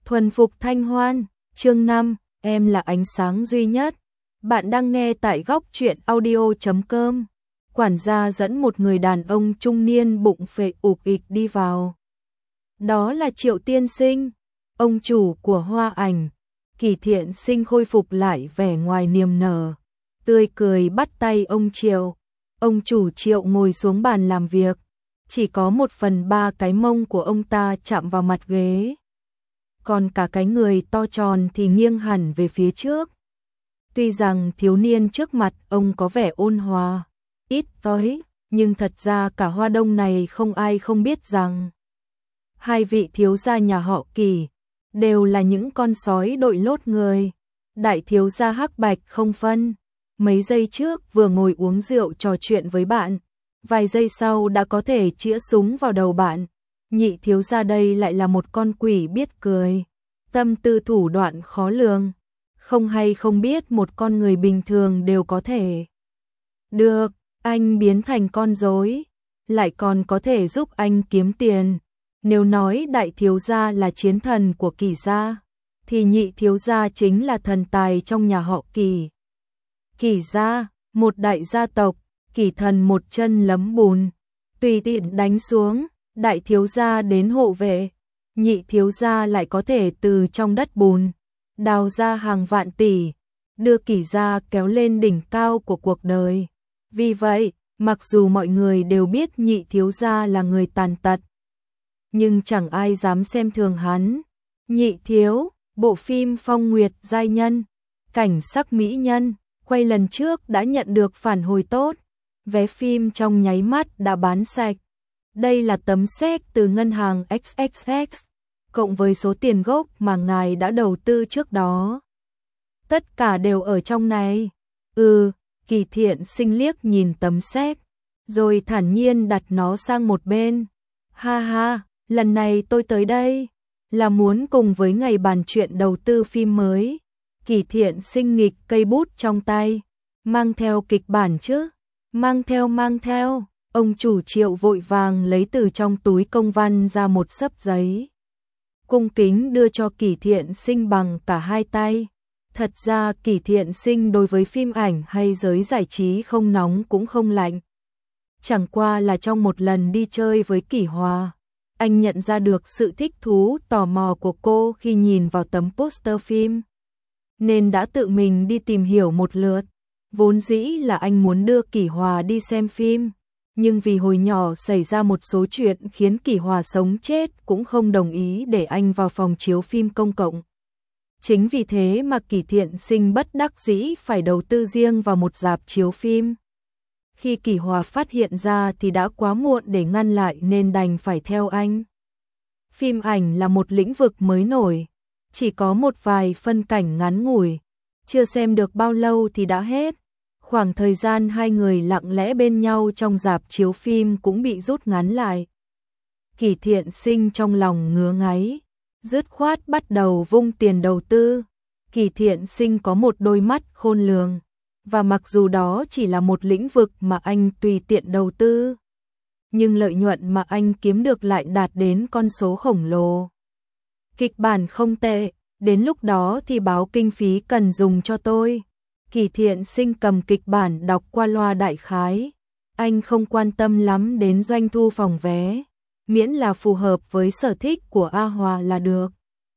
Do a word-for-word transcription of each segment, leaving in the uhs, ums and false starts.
Thuần phục Thanh Hoan, chương năm, em là ánh sáng duy nhất. Bạn đang nghe tại góc truyện audio chấm com. Quản gia dẫn một người đàn ông trung niên bụng phệ ục ịch đi vào. Đó là Triệu tiên sinh, ông chủ của Hoa Ảnh. Kỳ Thiện Sinh khôi phục lại vẻ ngoài niềm nở, tươi cười bắt tay ông Triệu. Ông chủ Triệu ngồi xuống bàn làm việc, chỉ có một phần ba cái mông của ông ta chạm vào mặt ghế, còn cả cái người to tròn thì nghiêng hẳn về phía trước. Tuy rằng thiếu niên trước mặt ông có vẻ ôn hòa, ít nói, nhưng thật ra cả Hoa Đông này không ai không biết rằng hai vị thiếu gia nhà họ Kỳ đều là những con sói đội lốt người. Đại thiếu gia hắc bạch không phân, mấy giây trước vừa ngồi uống rượu trò chuyện với bạn, vài giây sau đã có thể chĩa súng vào đầu bạn. Nhị thiếu gia đây lại là một con quỷ biết cười, tâm tư thủ đoạn khó lường, không hay không biết một con người bình thường đều có thể được anh biến thành con rối, lại còn có thể giúp anh kiếm tiền. Nếu nói đại thiếu gia là chiến thần của Kỳ gia, thì nhị thiếu gia chính là thần tài trong nhà họ Kỳ. Kỳ gia, một đại gia tộc, Kỳ thần một chân lấm bùn, tùy tiện đánh xuống, đại thiếu gia đến hộ vệ, nhị thiếu gia lại có thể từ trong đất bùn đào ra hàng vạn tỷ, đưa Kỳ gia kéo lên đỉnh cao của cuộc đời. Vì vậy, mặc dù mọi người đều biết nhị thiếu gia là người tàn tật, nhưng chẳng ai dám xem thường hắn. Nhị thiếu, bộ phim Phong Nguyệt giai nhân, cảnh sắc mỹ nhân, quay lần trước đã nhận được phản hồi tốt, vé phim trong nháy mắt đã bán sạch. Đây là tấm séc từ ngân hàng ích ích ích, cộng với số tiền gốc mà ngài đã đầu tư trước đó. Tất cả đều ở trong này. Ừ, Kỳ Thiện Sinh liếc nhìn tấm séc, rồi thản nhiên đặt nó sang một bên. Ha ha, lần này tôi tới đây là muốn cùng với ngài bàn chuyện đầu tư phim mới. Kỳ Thiện Sinh nghịch cây bút trong tay, mang theo kịch bản chứ? Mang theo mang theo. Ông chủ Triệu vội vàng lấy từ trong túi công văn ra một xấp giấy, cung kính đưa cho Kỳ Thiện Sinh bằng cả hai tay. Thật ra Kỳ Thiện Sinh đối với phim ảnh hay giới giải trí không nóng cũng không lạnh. Chẳng qua là trong một lần đi chơi với Kỷ Hòa, anh nhận ra được sự thích thú tò mò của cô khi nhìn vào tấm poster phim, nên đã tự mình đi tìm hiểu một lượt. Vốn dĩ là anh muốn đưa Kỷ Hòa đi xem phim, nhưng vì hồi nhỏ xảy ra một số chuyện khiến Kỷ Hòa sống chết cũng không đồng ý để anh vào phòng chiếu phim công cộng. Chính vì thế mà Kỳ Thiện Sinh bất đắc dĩ phải đầu tư riêng vào một rạp chiếu phim. Khi Kỷ Hòa phát hiện ra thì đã quá muộn để ngăn lại nên đành phải theo anh. Phim ảnh là một lĩnh vực mới nổi, chỉ có một vài phân cảnh ngắn ngủi, chưa xem được bao lâu thì đã hết. Khoảng thời gian hai người lặng lẽ bên nhau trong rạp chiếu phim cũng bị rút ngắn lại. Kỳ Thiện Sinh trong lòng ngứa ngáy, dứt khoát bắt đầu vung tiền đầu tư. Kỳ Thiện Sinh có một đôi mắt khôn lường, và mặc dù đó chỉ là một lĩnh vực mà anh tùy tiện đầu tư, nhưng lợi nhuận mà anh kiếm được lại đạt đến con số khổng lồ. Kịch bản không tệ, đến lúc đó thì báo kinh phí cần dùng cho tôi. Kỳ Thiện Sinh cầm kịch bản đọc qua loa đại khái, anh không quan tâm lắm đến doanh thu phòng vé, miễn là phù hợp với sở thích của A Hòa là được.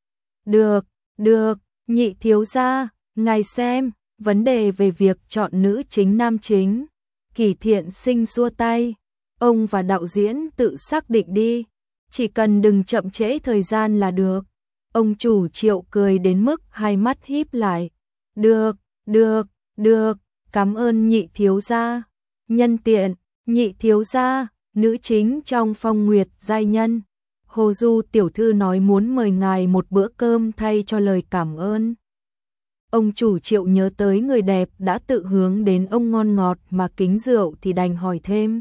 Được, được, nhị thiếu gia, ngài xem, vấn đề về việc chọn nữ chính nam chính. Kỳ Thiện Sinh xua tay, ông và đạo diễn tự xác định đi, chỉ cần đừng chậm trễ thời gian là được. Ông chủ Triệu cười đến mức hai mắt híp lại. Được, được, được, cảm ơn nhị thiếu gia. Nhân tiện, nhị thiếu gia, nữ chính trong Phong Nguyệt giai nhân, Hồ Du tiểu thư nói muốn mời ngài một bữa cơm thay cho lời cảm ơn. Ông chủ Triệu nhớ tới người đẹp đã tự hướng đến ông ngon ngọt mà kính rượu thì đành hỏi thêm.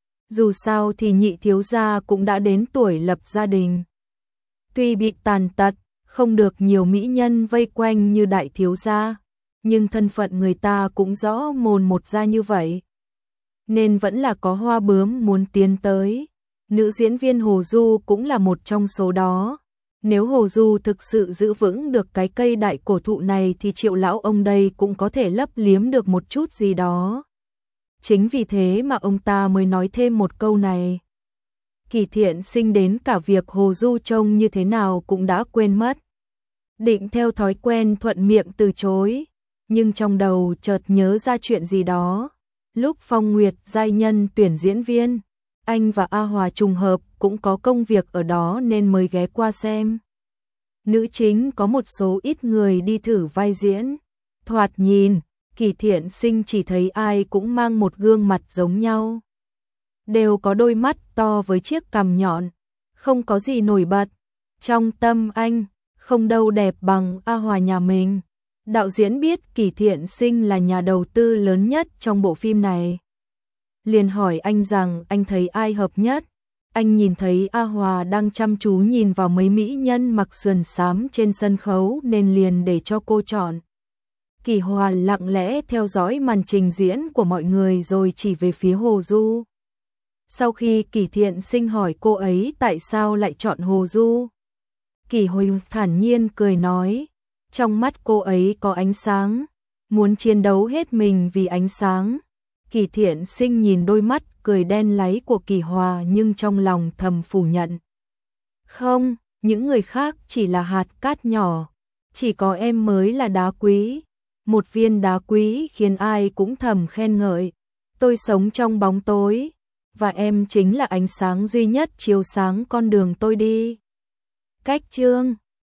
Dù sao thì nhị thiếu gia cũng đã đến tuổi lập gia đình. Tuy bị tàn tật, không được nhiều mỹ nhân vây quanh như đại thiếu gia, nhưng thân phận người ta cũng rõ mồn một ra như vậy, nên vẫn là có hoa bướm muốn tiến tới. Nữ diễn viên Hồ Du cũng là một trong số đó. Nếu Hồ Du thực sự giữ vững được cái cây đại cổ thụ này thì Triệu lão ông đây cũng có thể lấp liếm được một chút gì đó. Chính vì thế mà ông ta mới nói thêm một câu này. Kỳ Thiện Sinh đến cả việc Hồ Du trông như thế nào cũng đã quên mất. Định theo thói quen thuận miệng từ chối, nhưng trong đầu chợt nhớ ra chuyện gì đó. Lúc Phong Nguyệt giai nhân tuyển diễn viên, anh và A Hòa trùng hợp cũng có công việc ở đó nên mới ghé qua xem. Nữ chính có một số ít người đi thử vai diễn. Thoạt nhìn, Kỳ Thiện Sinh chỉ thấy ai cũng mang một gương mặt giống nhau. Đều có đôi mắt to với chiếc cằm nhọn, không có gì nổi bật. Trong tâm anh, không đâu đẹp bằng A Hòa nhà mình. Đạo diễn biết Kỳ Thiện Sinh là nhà đầu tư lớn nhất trong bộ phim này. Liền hỏi anh rằng anh thấy ai hợp nhất. Anh nhìn thấy A Hòa đang chăm chú nhìn vào mấy mỹ nhân mặc sườn xám trên sân khấu nên liền để cho cô chọn. Kỳ Hòa lặng lẽ theo dõi màn trình diễn của mọi người rồi chỉ về phía Hồ Du. Sau khi Kỳ Thiện Sinh hỏi cô ấy tại sao lại chọn Hồ Du, Kỳ Huỳnh thản nhiên cười nói, trong mắt cô ấy có ánh sáng, muốn chiến đấu hết mình vì ánh sáng. Kỳ Thiện Sinh nhìn đôi mắt cười đen láy của Kỳ Hòa nhưng trong lòng thầm phủ nhận. Không, những người khác chỉ là hạt cát nhỏ, chỉ có em mới là đá quý. Một viên đá quý khiến ai cũng thầm khen ngợi. Tôi sống trong bóng tối, và em chính là ánh sáng duy nhất chiếu sáng con đường tôi đi. Cách chương